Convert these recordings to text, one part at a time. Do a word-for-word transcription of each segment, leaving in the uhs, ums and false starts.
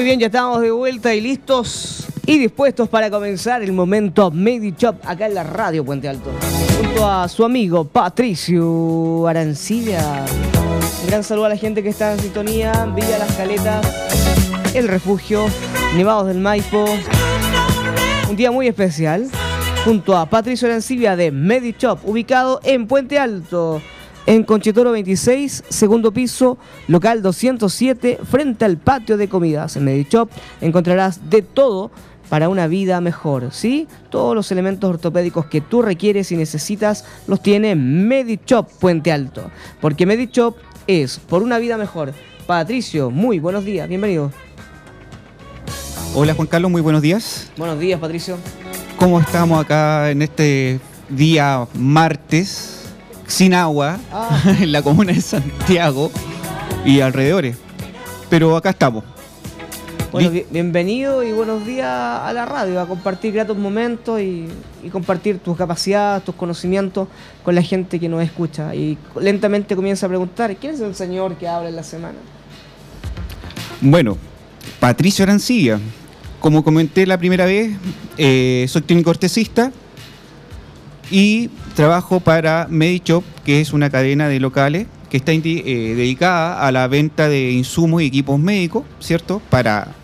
Muy bien, ya estamos de vuelta y listos y dispuestos para comenzar el momento MediChop acá en la radio Puente Alto. Junto a su amigo Patricio Arancibia. Un gran saludo a la gente que está en sintonía. Villa Las Caletas, El Refugio, Nevados del Maipo. Un día muy especial. Junto a Patricio Arancibia de MediChop, ubicado en Puente Alto, en Conchetoro veintiséis, segundo piso, local doscientos siete, frente al patio de comidas. En MediChop encontrarás de todo para una vida mejor, ¿sí? Todos los elementos ortopédicos que tú requieres y necesitas los tiene MediChop Puente Alto, porque MediChop es por una vida mejor. Patricio, muy buenos días, bienvenido. Hola Juan Carlos, muy buenos días. Buenos días, Patricio. ¿Cómo estamos acá en este día martes, sin agua, ah. en la comuna de Santiago y alrededores? Pero acá estamos. Bueno, bi- bienvenido y buenos días a la radio, a compartir gratos momentos y, y compartir tus capacidades, tus conocimientos con la gente que nos escucha. Y lentamente comienza a preguntar, ¿quién es el señor que habla en la semana? Bueno, Patricio Arancibia. Como comenté la primera vez, eh, soy técnico ortesista y trabajo para MediChop, que es una cadena de locales que está indi- eh, dedicada a la venta de insumos y equipos médicos, ¿cierto? Para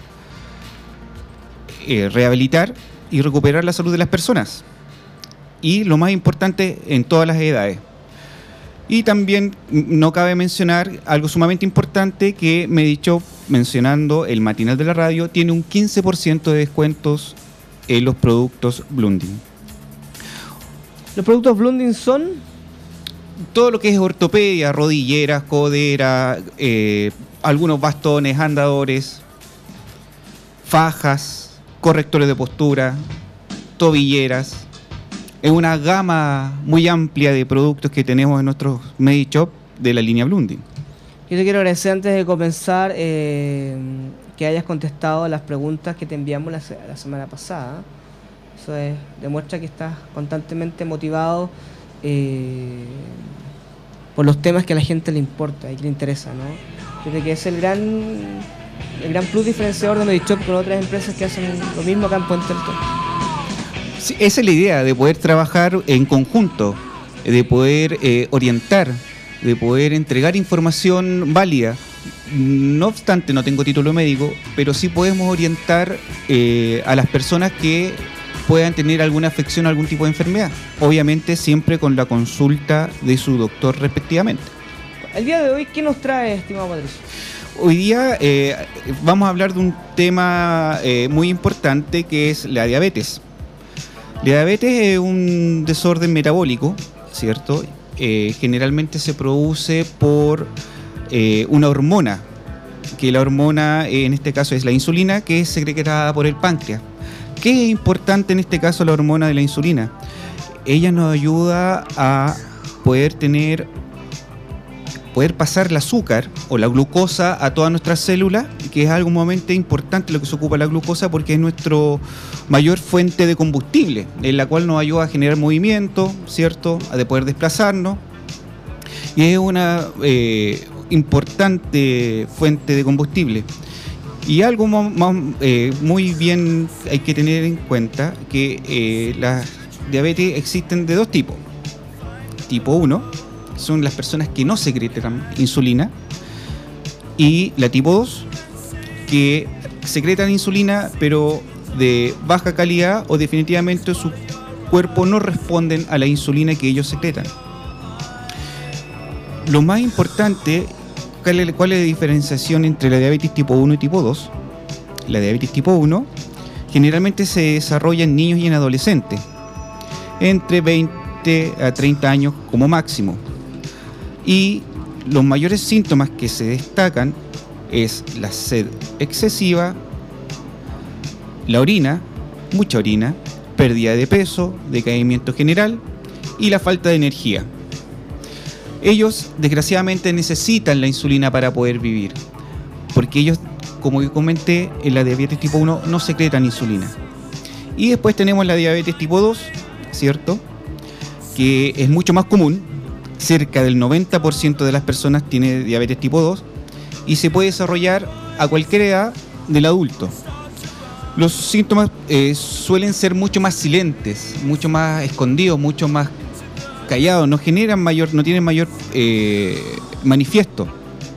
eh, rehabilitar y recuperar la salud de las personas. Y lo más importante, en todas las edades. Y también no cabe mencionar algo sumamente importante, que MediChop, mencionando el matinal de la radio, tiene un quince por ciento de descuentos en los productos Blundin. ¿Los productos Blundin son? Todo lo que es ortopedia, rodilleras, coderas, eh, algunos bastones, andadores, fajas, correctores de postura, tobilleras. Es una gama muy amplia de productos que tenemos en nuestros MediChop de la línea Blundin. Yo te quiero agradecer antes de comenzar eh, que hayas contestado las preguntas que te enviamos la, la semana pasada. Eso es, demuestra que estás constantemente motivado eh, por los temas que a la gente le importa y que le interesa, ¿no? Yo creo que es el gran, el gran plus diferenciador de MediChop con otras empresas que hacen lo mismo acá en Puente Alto. Sí, esa es la idea, de poder trabajar en conjunto, de poder eh, orientar, de poder entregar información válida. No obstante, no tengo título médico, pero sí podemos orientar eh, a las personas que puedan tener alguna afección o algún tipo de enfermedad. Obviamente siempre con la consulta de su doctor respectivamente. El día de hoy, ¿qué nos trae, estimado Patricio? Hoy día eh, vamos a hablar de un tema eh, muy importante, que es la diabetes. La diabetes es un desorden metabólico, ¿cierto? Eh, generalmente se produce por eh, una hormona, que la hormona eh, en este caso es la insulina, que es secretada por el páncreas. ¿Qué es importante en este caso la hormona de la insulina? Ella nos ayuda a poder tener, poder pasar el azúcar o la glucosa a todas nuestras células, que es algo sumamente importante lo que se ocupa la glucosa, porque es nuestra mayor fuente de combustible, en la cual nos ayuda a generar movimiento, ¿cierto? A de poder desplazarnos. Y es una eh, importante fuente de combustible. Y algo más, más, eh, muy bien hay que tener en cuenta, que eh, las diabetes existen de dos tipos. Tipo uno, son las personas que no secretan insulina, y la tipo dos, que secretan insulina pero de baja calidad, o definitivamente su cuerpo no responden a la insulina que ellos secretan. Lo más importante, ¿cuál es, cuál es la diferenciación entre la diabetes tipo uno y tipo dos? La diabetes tipo uno generalmente se desarrolla en niños y en adolescentes, entre veinte a treinta años como máximo. Y los mayores síntomas que se destacan es la sed excesiva, la orina, mucha orina, pérdida de peso, decaimiento general y la falta de energía. Ellos, desgraciadamente, necesitan la insulina para poder vivir, porque ellos, como comenté, en la diabetes tipo uno no secretan insulina. Y después tenemos la diabetes tipo dos, ¿cierto? Que es mucho más común. Cerca del noventa por ciento de las personas tiene diabetes tipo dos y se puede desarrollar a cualquier edad del adulto. Los síntomas eh, suelen ser mucho más silentes, mucho más escondidos, mucho más callados, no generan mayor, no tienen mayor eh, manifiesto.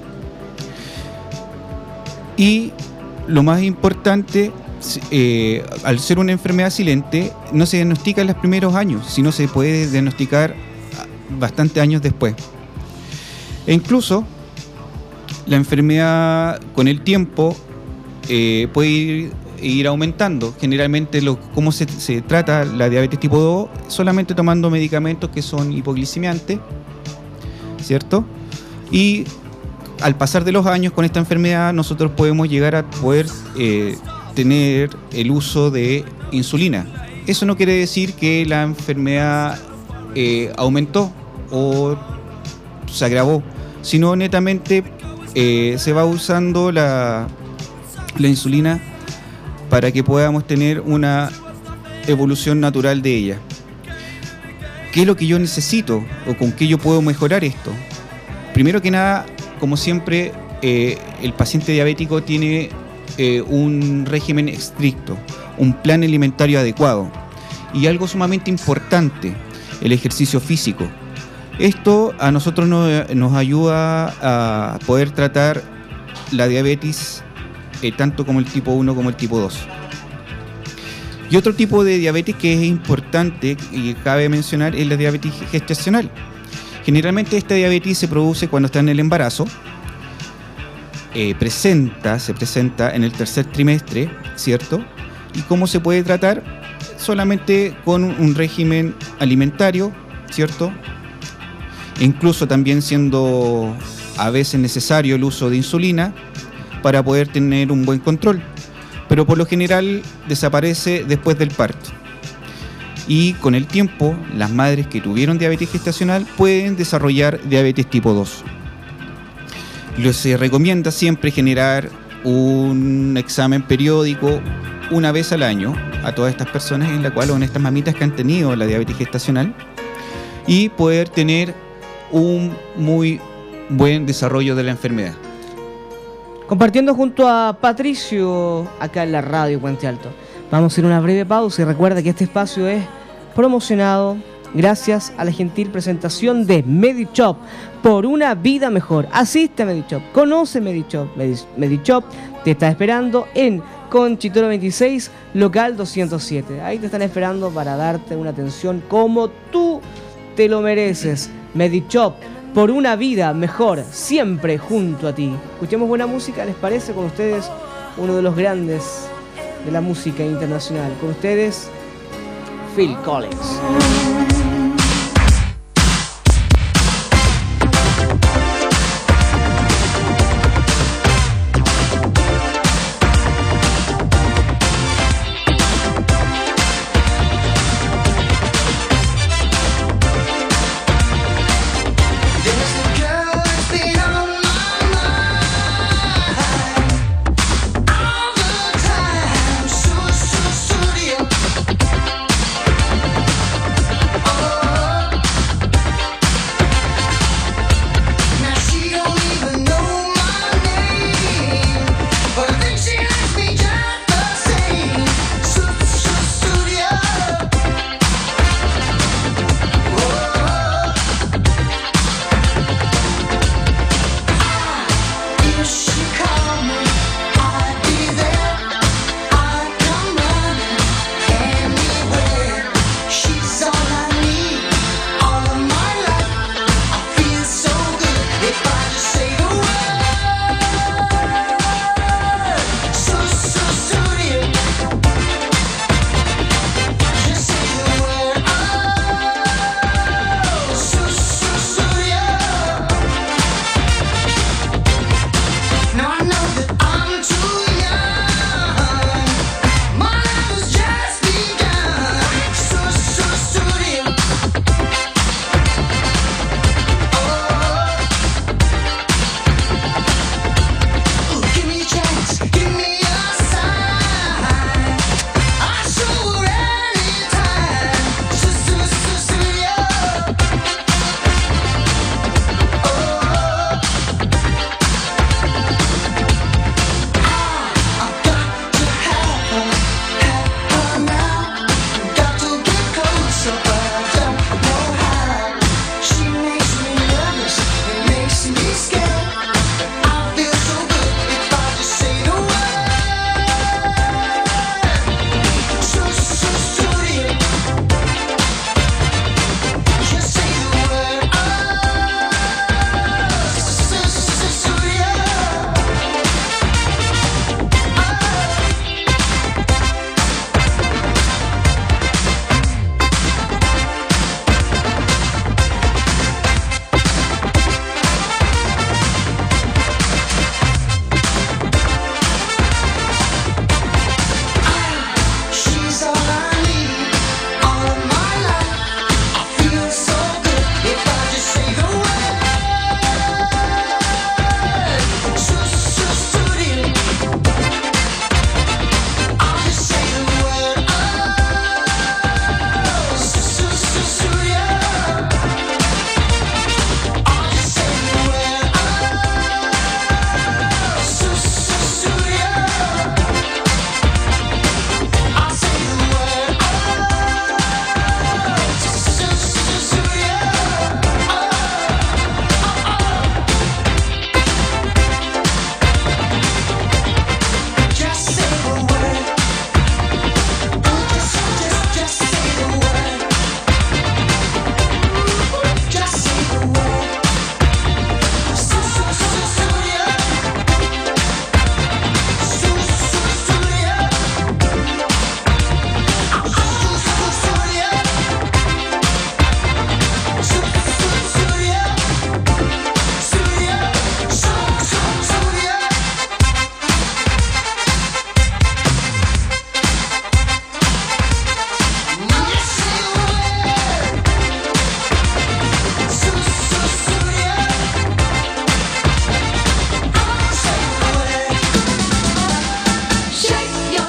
Y lo más importante, eh, al ser una enfermedad silente, no se diagnostica en los primeros años, sino se puede diagnosticar bastantes años después. E incluso la enfermedad con el tiempo eh, puede ir, ir aumentando. Generalmente, lo, ¿cómo se, se trata la diabetes tipo dos? Solamente tomando medicamentos que son hipoglicemiantes, ¿cierto? Y al pasar de los años con esta enfermedad, nosotros podemos llegar a poder eh, tener el uso de insulina. Eso no quiere decir que la enfermedad eh, aumentó o se agravó, sino netamente eh, se va usando la, la insulina para que podamos tener una evolución natural de ella. ¿Qué es lo que yo necesito o con qué yo puedo mejorar esto? Primero que nada, como siempre, eh, el paciente diabético tiene eh, un régimen estricto, un plan alimentario adecuado y algo sumamente importante, el ejercicio físico. Esto a nosotros nos, nos ayuda a poder tratar la diabetes eh, tanto como el tipo uno como el tipo dos. Y otro tipo de diabetes que es importante y cabe mencionar es la diabetes gestacional. Generalmente esta diabetes se produce cuando está en el embarazo, eh, presenta, se presenta en el tercer trimestre, ¿cierto? ¿Y cómo se puede tratar? Solamente con un régimen alimentario, ¿cierto? E incluso también siendo a veces necesario el uso de insulina para poder tener un buen control. Pero por lo general desaparece después del parto. Y con el tiempo, las madres que tuvieron diabetes gestacional pueden desarrollar diabetes tipo dos. Lo se recomienda siempre generar un examen periódico una vez al año a todas estas personas, en la cual son estas mamitas que han tenido la diabetes gestacional, y poder tener un muy buen desarrollo de la enfermedad. Compartiendo junto a Patricio acá en la radio Puente Alto. Vamos a hacer una breve pausa y recuerda que este espacio es promocionado gracias a la gentil presentación de MediShop, por una vida mejor. Asiste a MediShop, conoce MediShop. MediShop te está esperando en Conchitoro veintiséis, local doscientos siete. Ahí te están esperando para darte una atención como tú te lo mereces. MediShop, por una vida mejor, siempre junto a ti. Escuchemos buena música, ¿les parece? Con ustedes, uno de los grandes de la música internacional. Con ustedes, Phil Collins. All the time, so, so, so, yeah.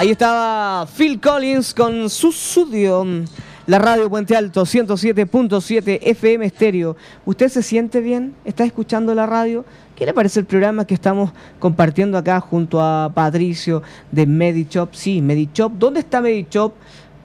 Ahí estaba Phil Collins con su Sudio. La radio Puente Alto, ciento siete punto siete F M estéreo. ¿Usted se siente bien? ¿Está escuchando la radio? ¿Qué le parece el programa que estamos compartiendo acá junto a Patricio de Medichop? Sí, Medichop. ¿Dónde está Medichop?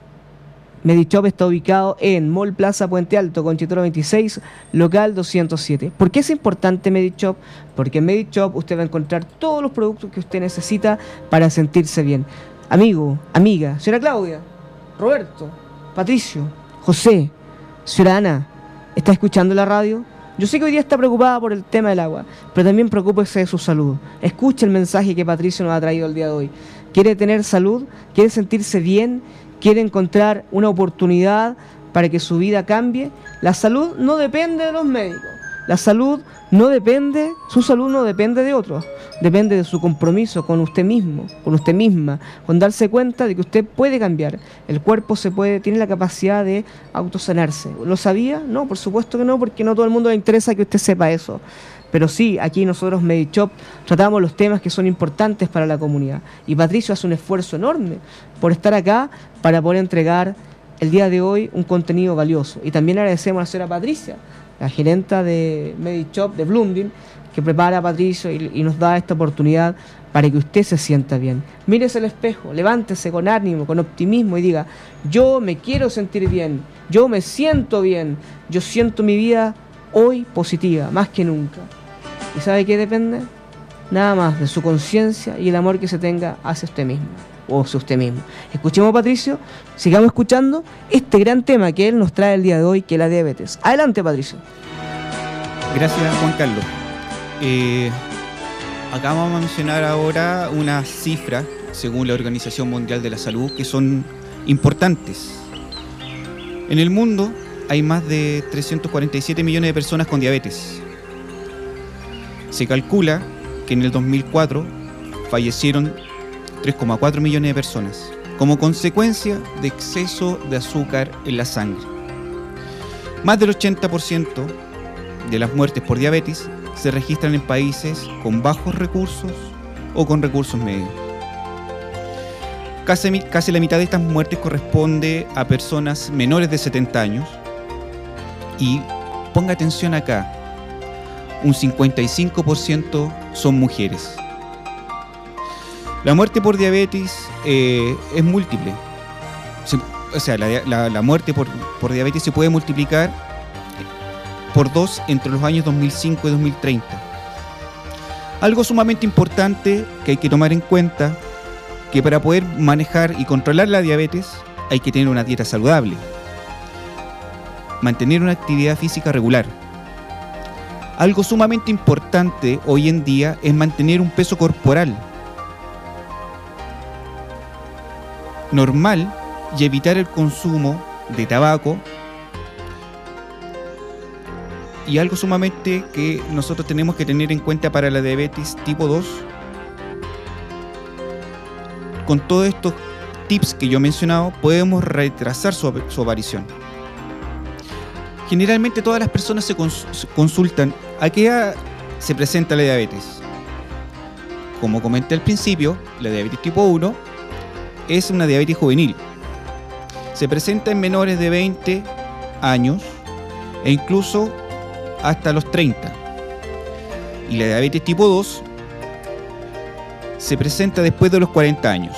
Medichop está ubicado en Mall Plaza Puente Alto, Conchitoro veintiséis, local doscientos siete. ¿Por qué es importante Medichop? Porque en Medichop usted va a encontrar todos los productos que usted necesita para sentirse bien. Amigo, amiga, señora Claudia, Roberto, Patricio, José, señora Ana, ¿está escuchando la radio? Yo sé que hoy día está preocupada por el tema del agua, pero también preocúpese de su salud. Escuche el mensaje que Patricio nos ha traído el día de hoy. ¿Quiere tener salud? ¿Quiere sentirse bien? ¿Quiere encontrar una oportunidad para que su vida cambie? La salud no depende de los médicos. La salud no depende, su salud no depende de otros. Depende de su compromiso con usted mismo, con usted misma, con darse cuenta de que usted puede cambiar. El cuerpo se puede, tiene la capacidad de autosanarse. ¿Lo sabía? No, por supuesto que no, porque no todo el mundo le interesa que usted sepa eso. Pero sí, aquí nosotros Medichop tratamos los temas que son importantes para la comunidad. Y Patricio hace un esfuerzo enorme por estar acá para poder entregar el día de hoy un contenido valioso. Y también agradecemos a la señora Patricia, la gerenta de Medichop de Blooming, que prepara a Patricio y, y nos da esta oportunidad para que usted se sienta bien. Mírese al espejo, levántese con ánimo, con optimismo y diga: yo me quiero sentir bien, yo me siento bien, yo siento mi vida hoy positiva, más que nunca. ¿Y sabe qué depende? Nada más de su conciencia y el amor que se tenga hacia usted mismo o hacia usted mismo. Escuchemos a Patricio, sigamos escuchando este gran tema que él nos trae el día de hoy, que es la diabetes. Adelante, Patricio. Gracias, Juan Carlos. Eh, acá vamos a mencionar ahora unas cifras, según la Organización Mundial de la Salud, que son importantes. En el mundo hay más de trescientos cuarenta y siete millones de personas con diabetes. Se calcula que en el dos mil cuatro fallecieron tres coma cuatro millones de personas como consecuencia de exceso de azúcar en la sangre. Más del ochenta por ciento de las muertes por diabetes se registran en países con bajos recursos o con recursos medios. Casi, casi la mitad de estas muertes corresponde a personas menores de setenta años. Y ponga atención acá, un cincuenta y cinco por ciento son mujeres. La muerte por diabetes eh, es múltiple. Se, o sea, la, la, la muerte por, por diabetes se puede multiplicar por dos entre los años dos mil cinco y dos mil treinta. Algo sumamente importante que hay que tomar en cuenta, que para poder manejar y controlar la diabetes hay que tener una dieta saludable. Mantener una actividad física regular. Algo sumamente importante hoy en día es mantener un peso corporal normal y evitar el consumo de tabaco. Y algo sumamente que nosotros tenemos que tener en cuenta para la diabetes tipo dos, con todos estos tips que yo he mencionado, podemos retrasar su, su aparición. Generalmente todas las personas se cons- consultan a qué edad se presenta la diabetes. Como comenté al principio, la diabetes tipo uno es una diabetes juvenil. Se presenta en menores de veinte años e incluso hasta los treinta. Y la diabetes tipo dos se presenta después de los cuarenta años.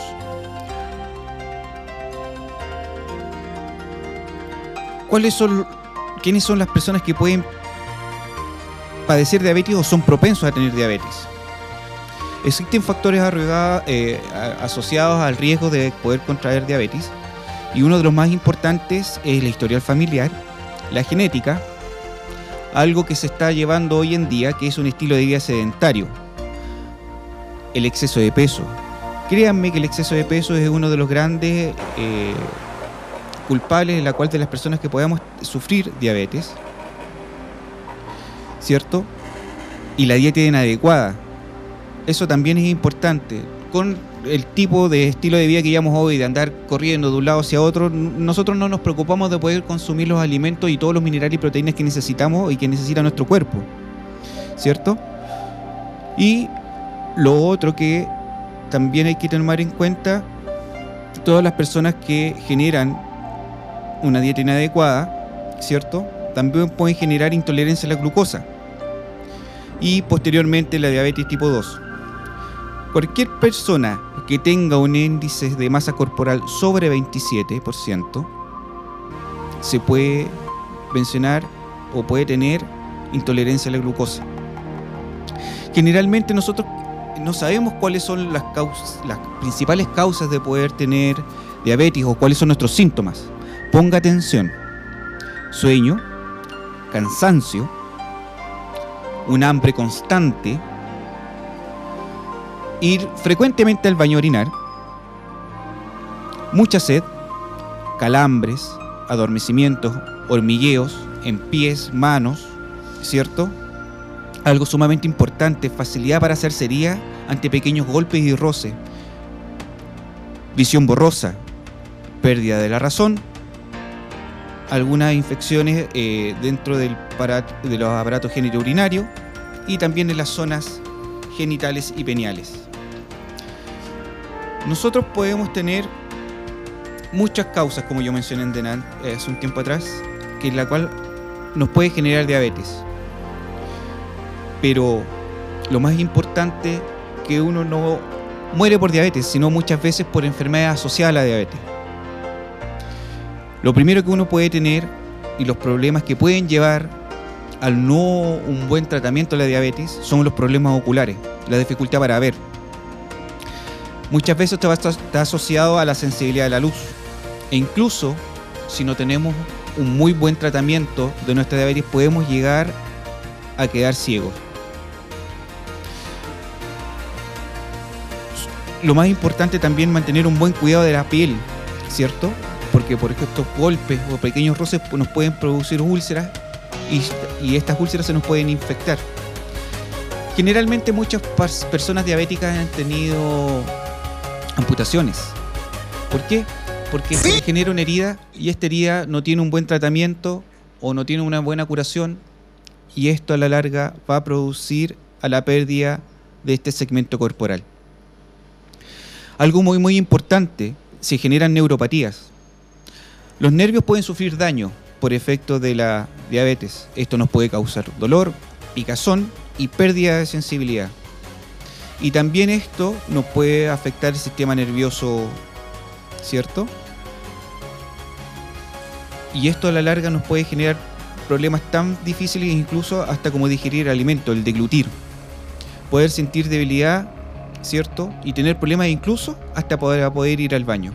¿Cuáles son, quiénes son las personas que pueden padecer diabetes o son propensos a tener diabetes? Existen factores arriesgados, eh, asociados al riesgo de poder contraer diabetes, y uno de los más importantes es el historial familiar, la genética, algo que se está llevando hoy en día, que es un estilo de vida sedentario, el exceso de peso. Créanme que el exceso de peso es uno de los grandes eh, culpables en la cual de las personas que podamos sufrir diabetes, ¿cierto? Y la dieta inadecuada. Eso también es importante. Con el tipo de estilo de vida que llevamos hoy, de andar corriendo de un lado hacia otro, nosotros no nos preocupamos de poder consumir los alimentos y todos los minerales y proteínas que necesitamos y que necesita nuestro cuerpo, ¿cierto? Y lo otro que también hay que tomar en cuenta todas las personas que generan una dieta inadecuada, ¿cierto?, también pueden generar intolerancia a la glucosa y posteriormente la diabetes tipo dos. Cualquier persona que tenga un índice de masa corporal sobre veintisiete por ciento se puede mencionar o puede tener intolerancia a la glucosa. Generalmente nosotros no sabemos cuáles son las causas, las principales causas de poder tener diabetes o cuáles son nuestros síntomas. Ponga atención: sueño, cansancio, un hambre constante, ir frecuentemente al baño a orinar, mucha sed, calambres, adormecimientos, hormigueos en pies, manos, ¿cierto? Algo sumamente importante, facilidad para hacer cería ante pequeños golpes y roces, visión borrosa, pérdida de la razón, algunas infecciones eh, dentro del parat- de los aparatos genitourinarios y también en las zonas genitales y peniales. Nosotros podemos tener muchas causas, como yo mencioné en Denan, eh, hace un tiempo atrás, que es la cual nos puede generar diabetes. Pero lo más importante, que uno no muere por diabetes, sino muchas veces por enfermedades asociadas a la diabetes. Lo primero que uno puede tener y los problemas que pueden llevar al no un buen tratamiento de la diabetes son los problemas oculares, la dificultad para ver. Muchas veces esto va a estar, está asociado a la sensibilidad de la luz, e incluso si no tenemos un muy buen tratamiento de nuestra diabetes podemos llegar a quedar ciegos. Lo más importante también mantener un buen cuidado de la piel, ¿cierto? Porque por estos golpes o pequeños roces nos pueden producir úlceras y, y estas úlceras se nos pueden infectar. Generalmente muchas personas diabéticas han tenido amputaciones. ¿Por qué? Porque se genera una herida y esta herida no tiene un buen tratamiento o no tiene una buena curación, y esto a la larga va a producir a la pérdida de este segmento corporal. Algo muy muy importante, se generan neuropatías. Los nervios pueden sufrir daño por efecto de la diabetes. Esto nos puede causar dolor, picazón y pérdida de sensibilidad. Y también esto nos puede afectar el sistema nervioso, ¿cierto? Y esto a la larga nos puede generar problemas tan difíciles, incluso hasta como digerir alimento, el deglutir. Poder sentir debilidad, ¿cierto? Y tener problemas incluso hasta poder, poder ir al baño.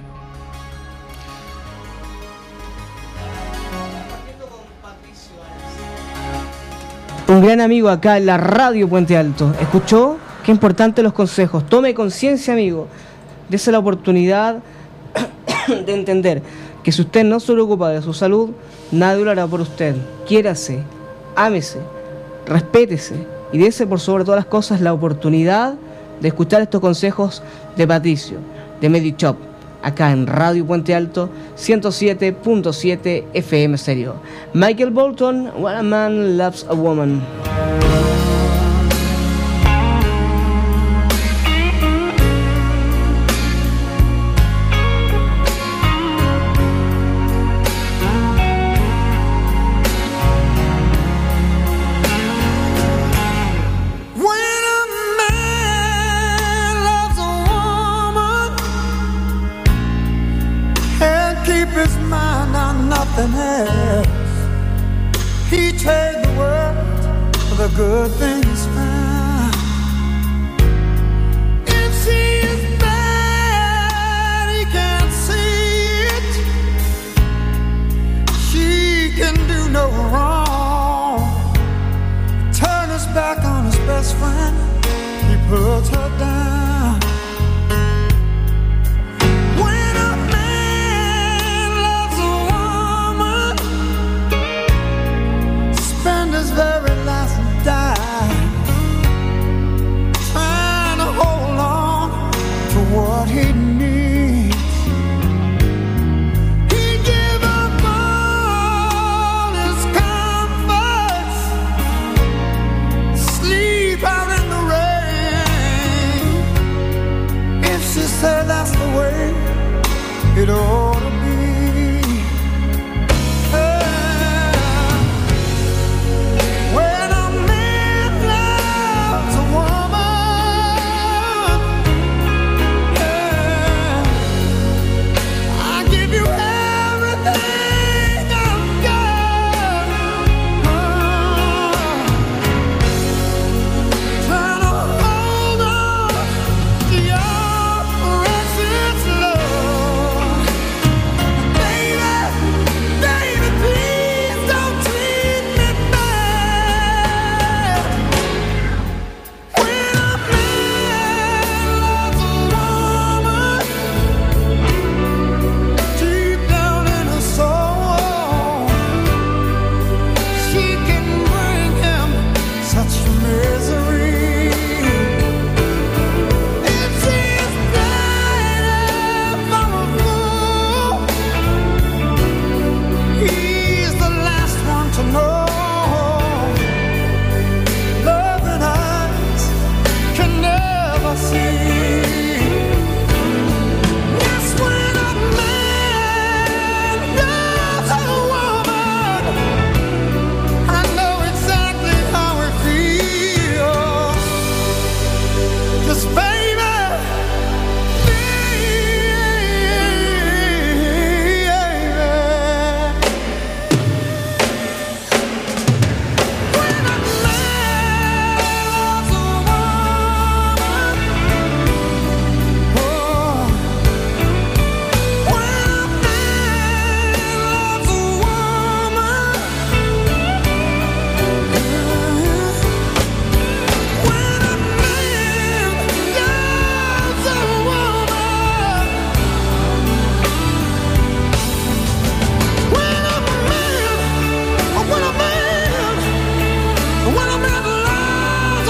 Un gran amigo acá en la radio Puente Alto. ¿Escuchó? Qué importante los consejos. Tome conciencia, amigo. Dese la oportunidad de entender que si usted no se preocupa de su salud, nadie lo hará por usted. Quiérase, ámese, respétese y dese por sobre todas las cosas la oportunidad de escuchar estos consejos de Patricio, de MediChop, acá en Radio Puente Alto, ciento siete punto siete F M Stereo. Michael Bolton, When a Man Loves a Woman. He trade the world for the good things found. If she is bad, he can't see it. She can do no wrong. Turn his back on his best friend, he puts her down. Very last dime, trying to hold on to what he needs. He gave up all his comforts, sleep out in the rain. If she said that's the way it ought to be. Yeah. When a man loves a woman, yeah, I give you everything I've got. Oh, trying to hold on to your precious love. Baby, baby, please don't treat me bad. When a man loves a woman, deep down in her soul, she can bring him such misery. If she's died for a fool, he's the last one to know. Love that eyes can never see. Yes, when a man loves a woman, I know exactly how it feels. 'Cause baby, when a man loves a woman, oh, when a man loves a woman, when a man loves a woman, when a man, when a man, when a man loves a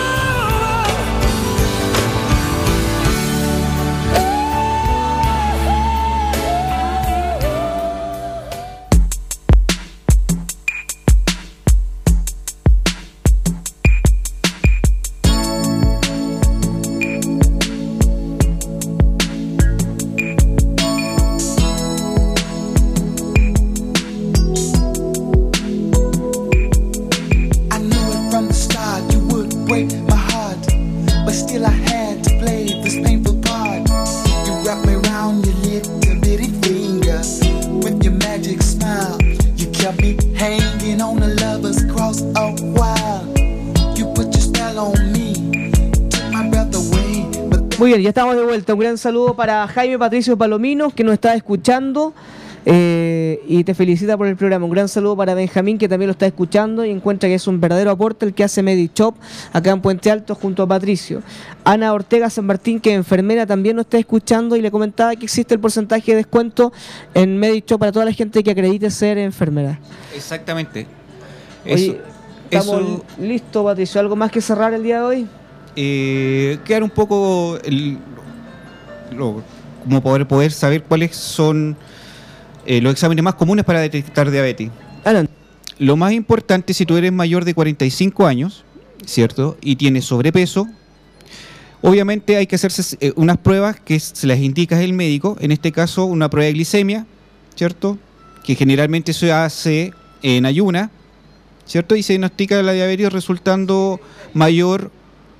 I knew it from the start, you would break my heart, but still I had to play this painful part. You wrapped me around your little bitty finger with your magic smile. You kept me hanging on the lover's cross a while. You put your spell on me, took my breath away, but Muy bien, ya estamos de vuelta. Un gran saludo para Jaime Patricio Palomino, que nos está escuchando eh, y te felicita por el programa. Un gran saludo para Benjamín, que también lo está escuchando y encuentra que es un verdadero aporte el que hace MediShop acá en Puente Alto junto a Patricio. Ana Ortega San Martín, que es enfermera, también nos está escuchando y le comentaba que existe el porcentaje de descuento en MediShop para toda la gente que acredite ser enfermera. Exactamente. Oye, Eso, estamos eso listos, Patricio. ¿Algo más que cerrar el día de hoy? eh, quedar un poco el, lo- como poder, poder saber cuáles son eh, los exámenes más comunes para detectar diabetes. Adelante. Lo más importante, si tú eres mayor de cuarenta y cinco años, ¿cierto? Y tienes sobrepeso, obviamente hay que hacerse eh, unas pruebas que se las indica el médico, en este caso una prueba de glicemia, ¿cierto? Que generalmente se hace en ayuna, ¿cierto? Y se diagnostica la diabetes resultando mayor.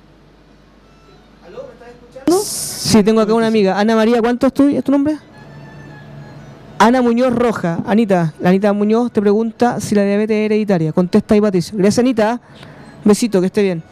Sí, tengo acá una amiga. Ana María, ¿cuánto es tu, es tu nombre? Ana Muñoz Roja. Anita, la Anita Muñoz te pregunta si la diabetes es hereditaria. Contesta ahí, Patricio. Gracias, Anita. Besito, que esté bien.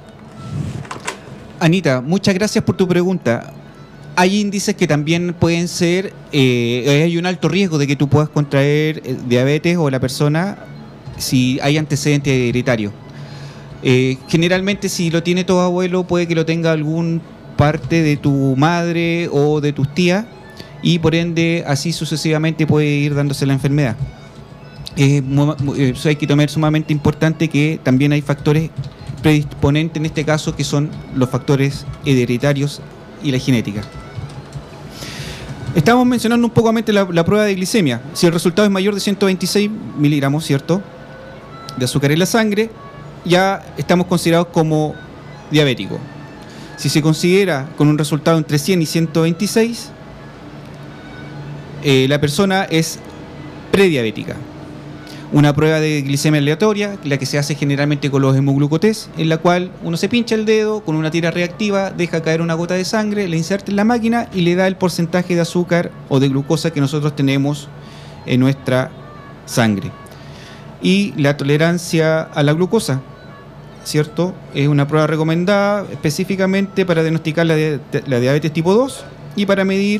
Anita, muchas gracias por tu pregunta. Hay índices que también pueden ser, eh, hay un alto riesgo de que tú puedas contraer eh, diabetes o la persona si hay antecedentes hereditarios. Eh, generalmente si lo tiene tu abuelo puede que lo tenga algún parte de tu madre o de tus tías y por ende así sucesivamente puede ir dándose la enfermedad. Eh, mu- mu- eh, eso hay que tomar sumamente importante que también hay factores predisponentes en este caso que son los factores hereditarios y la genética. Estamos mencionando un poco la, la prueba de glicemia. Si el resultado es mayor de ciento veintiséis miligramos, ¿cierto?, de azúcar en la sangre, ya estamos considerados como diabéticos. Si se considera con un resultado entre cien y ciento veintiséis, eh, la persona es prediabética. Una prueba de glicemia aleatoria, la que se hace generalmente con los hemoglucotés, en la cual uno se pincha el dedo con una tira reactiva, deja caer una gota de sangre, la inserta en la máquina y le da el porcentaje de azúcar o de glucosa que nosotros tenemos en nuestra sangre. Y la tolerancia a la glucosa, ¿cierto? Es una prueba recomendada específicamente para diagnosticar la, di- la diabetes tipo dos y para medir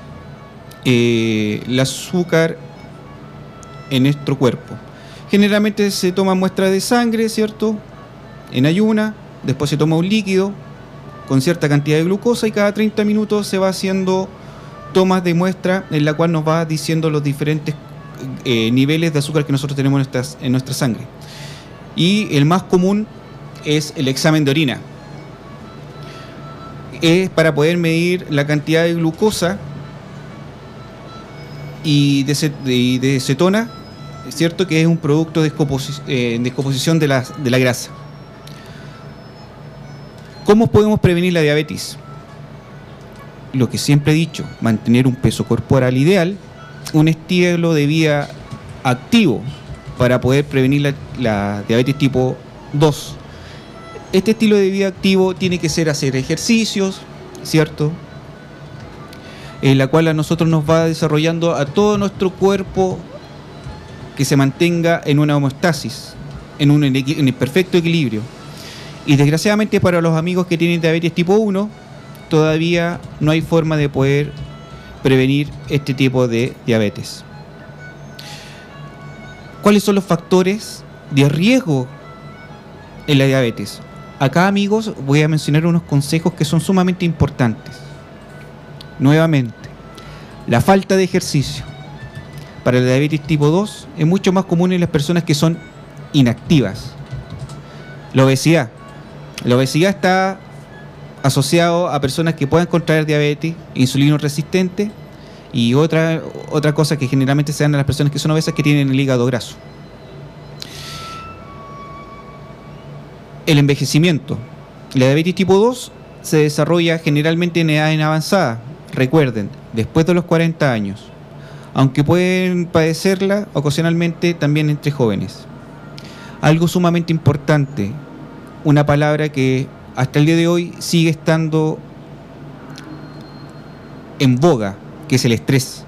eh, el azúcar en nuestro cuerpo. Generalmente se toma muestra de sangre, ¿cierto? En ayuna, después se toma un líquido con cierta cantidad de glucosa y cada treinta minutos se va haciendo tomas de muestra en la cual nos va diciendo los diferentes eh, niveles de azúcar que nosotros tenemos en, nuestras, en nuestra sangre. Y el más común es el examen de orina. Es para poder medir la cantidad de glucosa y de, cet- y de cetona, ¿cierto? Que es un producto de descomposi- eh, descomposición de la, de la grasa. ¿Cómo podemos prevenir la diabetes? Lo que siempre he dicho, mantener un peso corporal ideal, un estilo de vida activo para poder prevenir la, la diabetes tipo dos. Este estilo de vida activo tiene que ser hacer ejercicios, ¿cierto? En la cual a nosotros nos va desarrollando a todo nuestro cuerpo que se mantenga en una homeostasis, en un equi- en el perfecto equilibrio. Y desgraciadamente para los amigos que tienen diabetes tipo uno, todavía no hay forma de poder prevenir este tipo de diabetes. ¿Cuáles son los factores de riesgo en la diabetes? Acá, amigos, voy a mencionar unos consejos que son sumamente importantes. Nuevamente, la falta de ejercicio para la diabetes tipo dos es mucho más común en las personas que son inactivas. La obesidad. La obesidad está asociado a personas que puedan contraer diabetes, insulino resistente y otra, otra cosa que generalmente se dan a las personas que son obesas que tienen el hígado graso. El envejecimiento. La diabetes tipo dos se desarrolla generalmente en edad avanzada. Recuerden, después de los cuarenta años, aunque pueden padecerla ocasionalmente también entre jóvenes. Algo sumamente importante, una palabra que hasta el día de hoy sigue estando en boga, que es el estrés.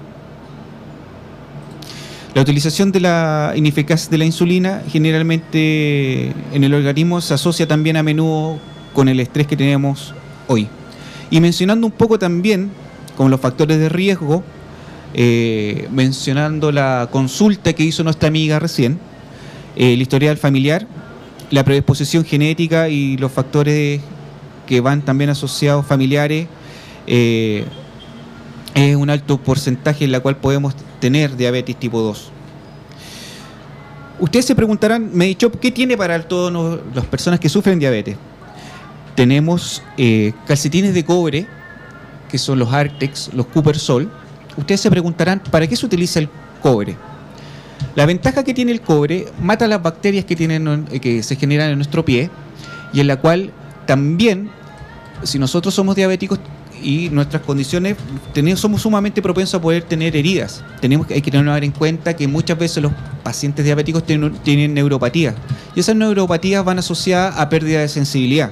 La utilización de la ineficaz de la insulina generalmente en el organismo se asocia también a menudo con el estrés que tenemos hoy. Y mencionando un poco también con los factores de riesgo, eh, mencionando la consulta que hizo nuestra amiga recién, eh, el historial familiar, la predisposición genética y los factores que van también asociados familiares, eh, es un alto porcentaje en la cual podemos tener diabetes tipo dos. Ustedes se preguntarán, Medichop, ¿qué tiene para todas las personas que sufren diabetes? Tenemos eh, calcetines de cobre, que son los Artex, los Cooper Sol. Ustedes se preguntarán, ¿para qué se utiliza el cobre? La ventaja que tiene el cobre mata las bacterias que, tienen, que se generan en nuestro pie y en la cual también, si nosotros somos diabéticos y nuestras condiciones, tenemos, somos sumamente propensos a poder tener heridas. Tenemos que, hay que tener en cuenta que muchas veces los pacientes diabéticos tienen, tienen neuropatías y esas neuropatías van asociadas a pérdida de sensibilidad.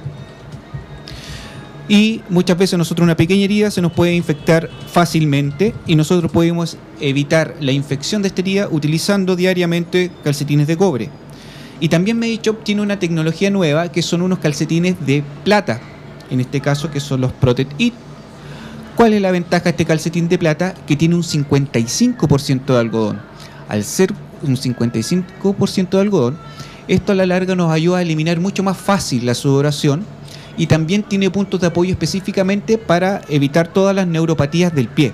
Y muchas veces nosotros una pequeña herida se nos puede infectar fácilmente y nosotros podemos evitar la infección de esta herida utilizando diariamente calcetines de cobre. Y también Medichop tiene una tecnología nueva que son unos calcetines de plata, en este caso que son los Protect It. ¿Cuál es la ventaja de este calcetín de plata? Que tiene un cincuenta y cinco por ciento de algodón. Al ser un cincuenta y cinco por ciento de algodón, esto a la larga nos ayuda a eliminar mucho más fácil la sudoración y también tiene puntos de apoyo específicamente para evitar todas las neuropatías del pie.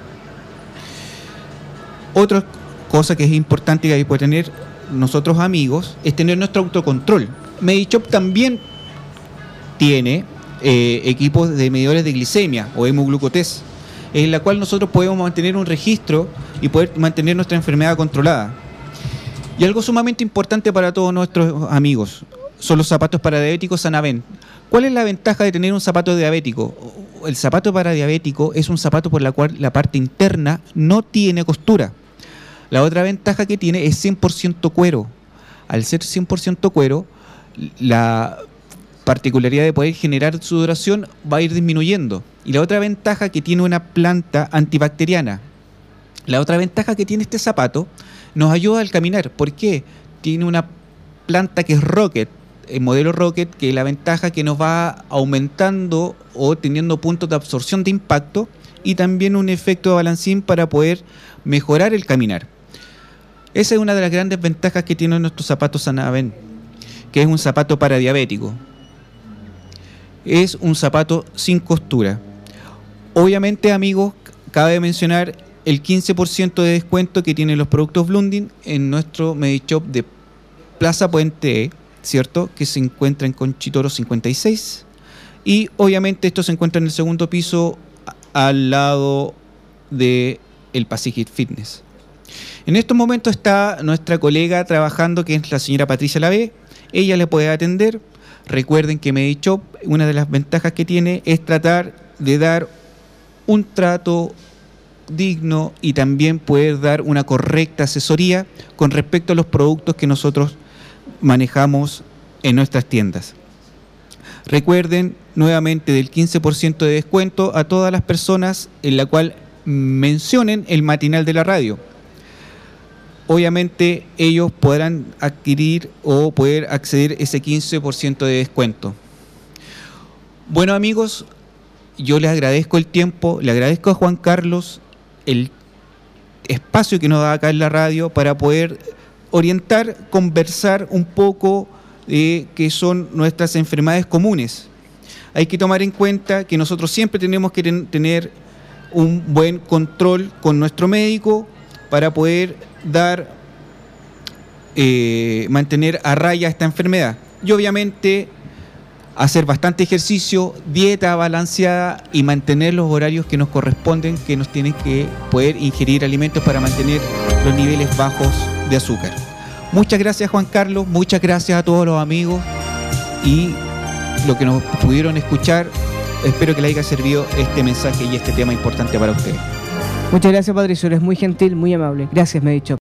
Otra cosa que es importante que hay que tener nosotros amigos es tener nuestro autocontrol. Medichop también tiene eh, equipos de medidores de glicemia o hemoglucotés, en la cual nosotros podemos mantener un registro y poder mantener nuestra enfermedad controlada. Y algo sumamente importante para todos nuestros amigos son los zapatos para diabéticos Sanaven. ¿Cuál es la ventaja de tener un zapato diabético? El zapato para diabético es un zapato por la cual la parte interna no tiene costura. La otra ventaja que tiene es cien por ciento cuero. Al ser cien por ciento cuero, la particularidad de poder generar sudoración va a ir disminuyendo. Y la otra ventaja que tiene una planta antibacteriana. La otra ventaja que tiene este zapato nos ayuda al caminar. ¿Por qué? Tiene una planta que es Rocket, el modelo Rocket, que la ventaja que nos va aumentando o teniendo puntos de absorción de impacto y también un efecto de balancín para poder mejorar el caminar. Esa es una de las grandes ventajas que tienen nuestros zapatos Sanaven, que es un zapato para diabético. Es un zapato sin costura. Obviamente, amigos, cabe mencionar el quince por ciento de descuento que tienen los productos Blundin en nuestro Medishop de Plaza Puente E, ¿cierto? Que se encuentra en Conchitoro cincuenta y seis. Y obviamente esto se encuentra en el segundo piso al lado de el Pacific Fitness. En estos momentos está nuestra colega trabajando, que es la señora Patricia Lavé. Ella le puede atender. Recuerden que Medishop, una de las ventajas que tiene es tratar de dar un trato digno y también poder dar una correcta asesoría con respecto a los productos que nosotros manejamos en nuestras tiendas. Recuerden nuevamente del quince por ciento de descuento a todas las personas en la cual mencionen el matinal de la radio. Obviamente ellos podrán adquirir o poder acceder a ese quince por ciento de descuento. Bueno, amigos, yo les agradezco el tiempo, le agradezco a Juan Carlos el espacio que nos da acá en la radio para poder orientar, conversar un poco de qué son nuestras enfermedades comunes. Hay que tomar en cuenta que nosotros siempre tenemos que ten- tener un buen control con nuestro médico para poder dar, eh, mantener a raya esta enfermedad. Y obviamente hacer bastante ejercicio, dieta balanceada y mantener los horarios que nos corresponden, que nos tienen que poder ingerir alimentos para mantener los niveles bajos de azúcar. Muchas gracias, Juan Carlos, muchas gracias a todos los amigos y lo que nos pudieron escuchar. Espero que les haya servido este mensaje y este tema importante para ustedes. Muchas gracias, Patricio, eres muy gentil, muy amable. Gracias, Medishop.